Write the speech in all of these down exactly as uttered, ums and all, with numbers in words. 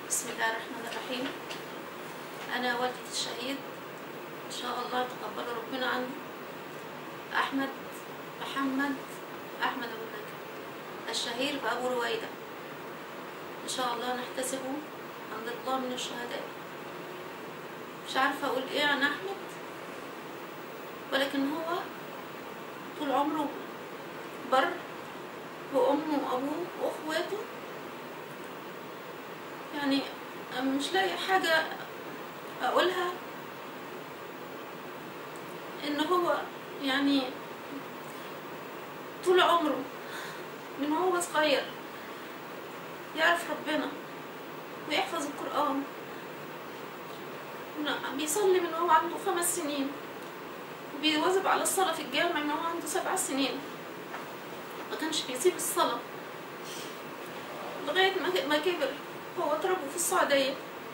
بسم الله الرحمن الرحيم. أنا والدة الشهيد إن شاء الله تقبل ربنا عني أحمد محمد أحمد أبو نجم الشهير بأبو رويدة. إن شاء الله نحتسبه عند الله من الشهداء. مش عارفة أقول إيه عن أحمد، ولكن هو طول عمره بر بأمه وأبوه وأخواته، يعني مش لاقي حاجة أقولها إن هو يعني طول عمره من هو صغير يعرف ربنا ويحفظ القرآن، بيصلي من هو عنده خمس سنين، وبيواظب على الصلاة في الجامع من هو عنده سبع سنين، ما كانش بيسيب الصلاة لغاية ما كبر. هو اتربوا في السعودية،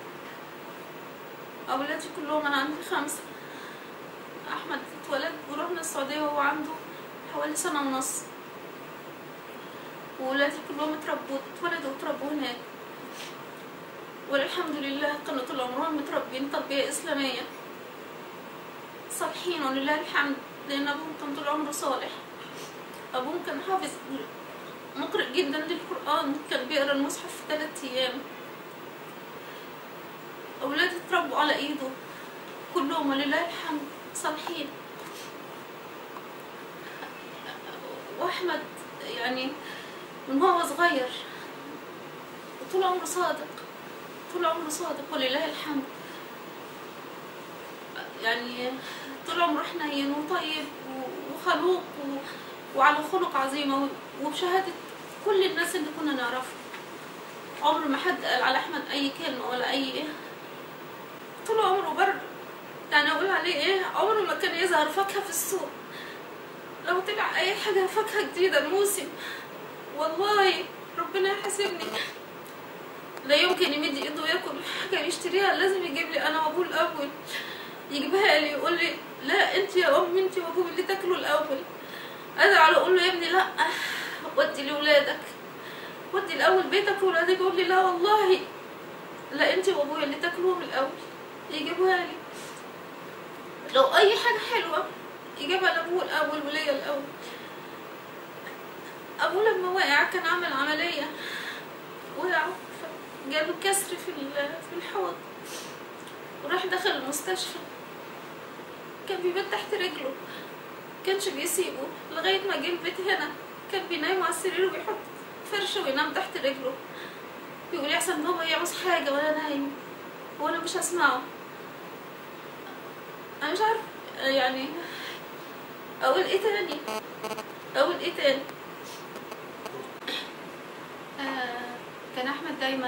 أولادي كلهم أنا عندي خمسة. أحمد اتولد ورحنا السعودية وهو عنده حوالي سنة ونص، وولادي كلهم اتربوا اتولدوا واتربوا هناك، والحمد لله كانوا طول عمرهم متربين تربية إسلامية صالحين ولله الحمد، لأن أبوهم كان طول عمره صالح. أبوهم كان حافظ مقرئ جدا للقرآن، كان بيقرأ المصحف في ثلاث أيام. أولادي اتربوا على إيده كلهم ولله الحمد صالحين. وأحمد يعني من هو صغير وطول عمره صادق، طول عمره صادق ولله الحمد، يعني طول عمره حنين وطيب وخلوق وعلى خلق عظيمة وبشهادة كل الناس اللي كنا نعرفها. عمر ما حد قال على أحمد أي كلمة ولا أي إيه، طول عمره برد. يعني أقول عليه إيه، عمره ما كان يظهر فاكهة في السوق. لو طلع أي حاجة فاكهة جديدة موسم، والله ربنا يحاسبني، لا يمكن يمد إيده ياكل حاجة يشتريها، لازم يجيب لي أنا وأبوه الأول، يجيبها لي يقول لي لا أنت يا أمي أنت وأبوه اللي تاكلوا الأول. أزعل أقول له يا ابني لا، ودي لولادك، ودي الأول بيتك وولادك. يقول لي لا والله، لا أنت وأبويا اللي تاكلوهم الأول، يجيبوها لي. لو أي حاجة حلوة يجيبها لأبوه الأول وليا الأول. أبوه لما وقع كان عمل عملية، وقع جاله كسر في في الحوض وراح دخل المستشفى، كان بيبات تحت رجله، كانش بيسيبه لغاية ما جه البيت هنا. كان بينام على السرير ويحط فرشة وينام تحت رجله، بيقول لي أحسن بابا يعوز حاجة وأنا نايم وأنا مش هسمعه. أنا مش عارف يعني أقول إيه تاني، أقول إيه تاني. آه كان أحمد دايما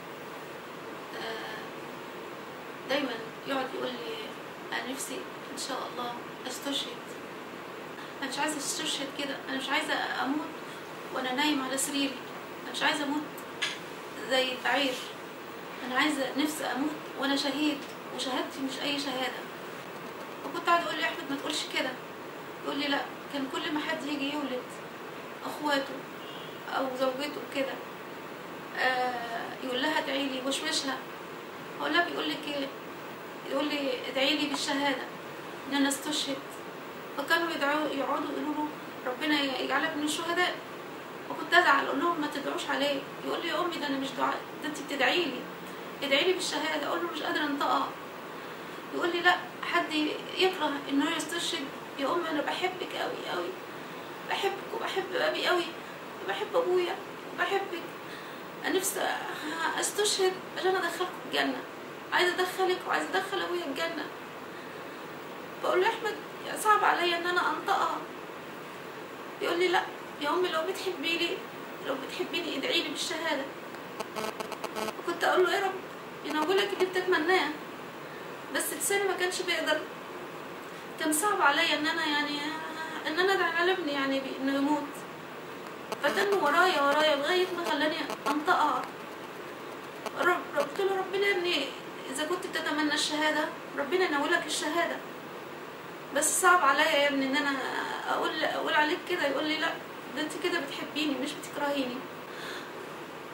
آه دايما يقعد يقول لي أنا نفسي إن شاء الله أستشهد. أنا مش عايزة أستشهد كده، أنا مش عايزة أموت وأنا نايم على سريري، أنا مش عايزة أموت زي البعير، أنا عايزة نفسي أموت وأنا شهيد، وشهادتي مش أي شهادة. وكنت قاعد أقول لي أحمد ما تقولش كده، يقول لي لا. كان كل ما حد يجي يولد أخواته أو زوجته كده آه يقول لها ادعي لي وشوشها، أقول لها بيقول لك إيه؟ يقول لي ادعي لي بالشهادة إن أنا استشهد. فكانوا يدعوا يقعدوا يقولوا له ربنا يجعلك من الشهداء، وكنت ازعل اقول لهم ما تدعوش عليه. يقول لي يا امي ده انا مش دعاء، ده انت بتدعي لي، ادعي لي بالشهاده. اقول له مش قادره انطقها. يقول لي لا، حد يكره انه يستشهد. يا امي انا بحبك قوي قوي، بحبك وبحب ابي قوي وبحب ابويا وبحبك، انا نفسي استشهد عشان ادخلكم الجنه، عايزه ادخلك وعايزه ادخل ابويا الجنه. بقول له احمد صعب عليا ان انا انطقها. يقول لي لا يا امي لو بتحبيني لو بتحبيني ادعي لي بالشهاده. وكنت اقول له يا رب ينولك اللي بتتمناه، بس لساني ما كانش بيقدر. كان صعب عليا ان انا يعني ان انا ادعي على ابني يعني انه يموت. فتنوا ورايا ورايا لغايه ما خلاني انطقها. رب قلت له ربنا يا ابني اذا كنت بتتمنى الشهاده ربنا ينولك الشهاده، بس صعب عليا يا ابني ان انا اقول اقول عليك كده. يقول لي لا، ده انت كده بتحبيني مش بتكرهيني.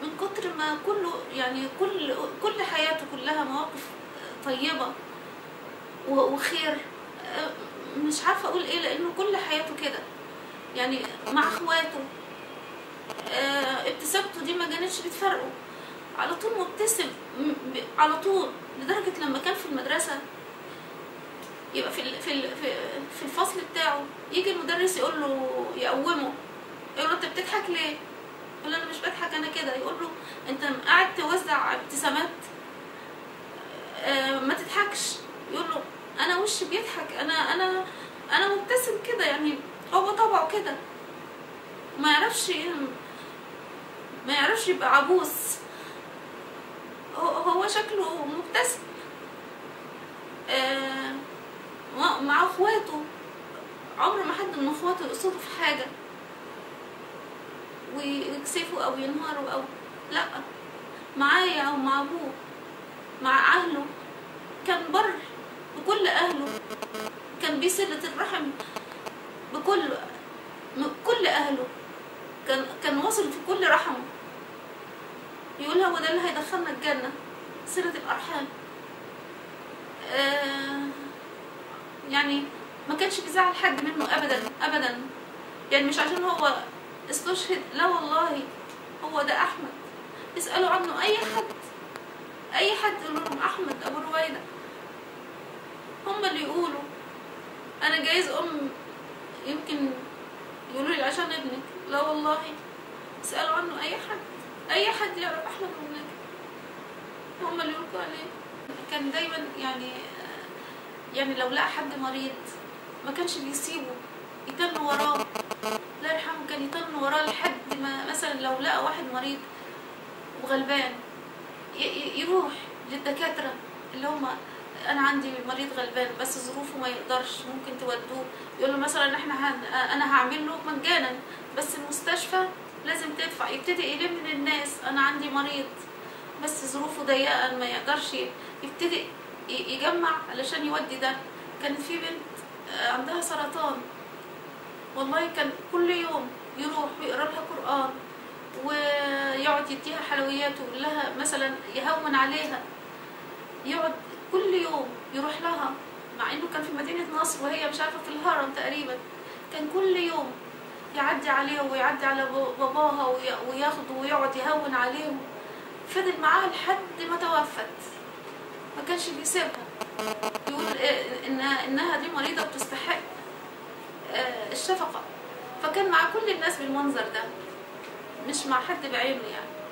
من كتر ما كله يعني كل كل حياته كلها مواقف طيبة وخير، مش عارفة أقول إيه، لأنه كل حياته كده يعني مع إخواته. ابتسامته دي ما كانتش بتفرقه، على طول مبتسم على طول، لدرجة لما كان في المدرسة يبقى في في في الفصل بتاعه يجي المدرس يقول له يقومه، يقول له انت بتضحك ليه؟ يقول له انا مش بضحك انا كده. يقول له انت قاعد توزع ابتسامات، آه ما تضحكش. يقول له انا وشي بيضحك، انا انا انا مبتسم كده، يعني هو طبعه كده، ما يعرفش ما يعرفش يبقى عبوس، هو شكله مبتسم. آه مع اخواته عمر ما حد من اخواته يقصده في حاجه ويكسفوا او ينهاروا او لا، معايا او مع ابوه مع اهله كان بر بكل اهله، كان بصلة الرحم بكل كل اهله، كان كان واصل في كل رحمه. يقول هو ده اللي هيدخلنا الجنه، صلة الارحام. آه يعني ما كانش بيزعل حد منه ابدا ابدا، يعني مش عشان هو استشهد، لا والله هو ده احمد. يسالوا عنه اي حد اي حد يقول لهم احمد ابو رويده، هم اللي يقولوا. انا جايز ام يمكن يقولوا لي عشان ابنك، لا والله يسالوا عنه اي حد اي حد يعرف احمد ابو نجم، هم اللي يقولوا عليه. كان دايما يعني يعني لو لقى حد مريض ما كانش بيسيبه، يتن وراه، الله يرحمه كان يتن وراه لحد ما مثلا لو لقى واحد مريض وغلبان يروح للدكاتره اللي هم انا عندي مريض غلبان بس ظروفه ما يقدرش، ممكن تودوه. يقول له مثلا احنا هن... انا هعمل له مجانا بس المستشفى لازم تدفع. يبتدي يلم من الناس، انا عندي مريض بس ظروفه ضيقه ما يقدرش، يبتدي يجمع علشان يودي ده. كانت في بنت عندها سرطان، والله كان كل يوم يروح ويقرا لها قرآن ويقعد يديها حلويات ويقول لها مثلا يهون عليها، يقعد كل يوم يروح لها، مع انه كان في مدينة نصر وهي مش عارفة في الهرم تقريبا. كان كل يوم يعدي عليه ويعدي على باباها وياخده ويقعد يهون عليهم. فضل معاها لحد ما توفت، ما كانش بيسيبها. يقول إنها, إنها دي مريضة بتستحق الشفقة. فكان مع كل الناس بالمنظر ده، مش مع حد بعينه يعني.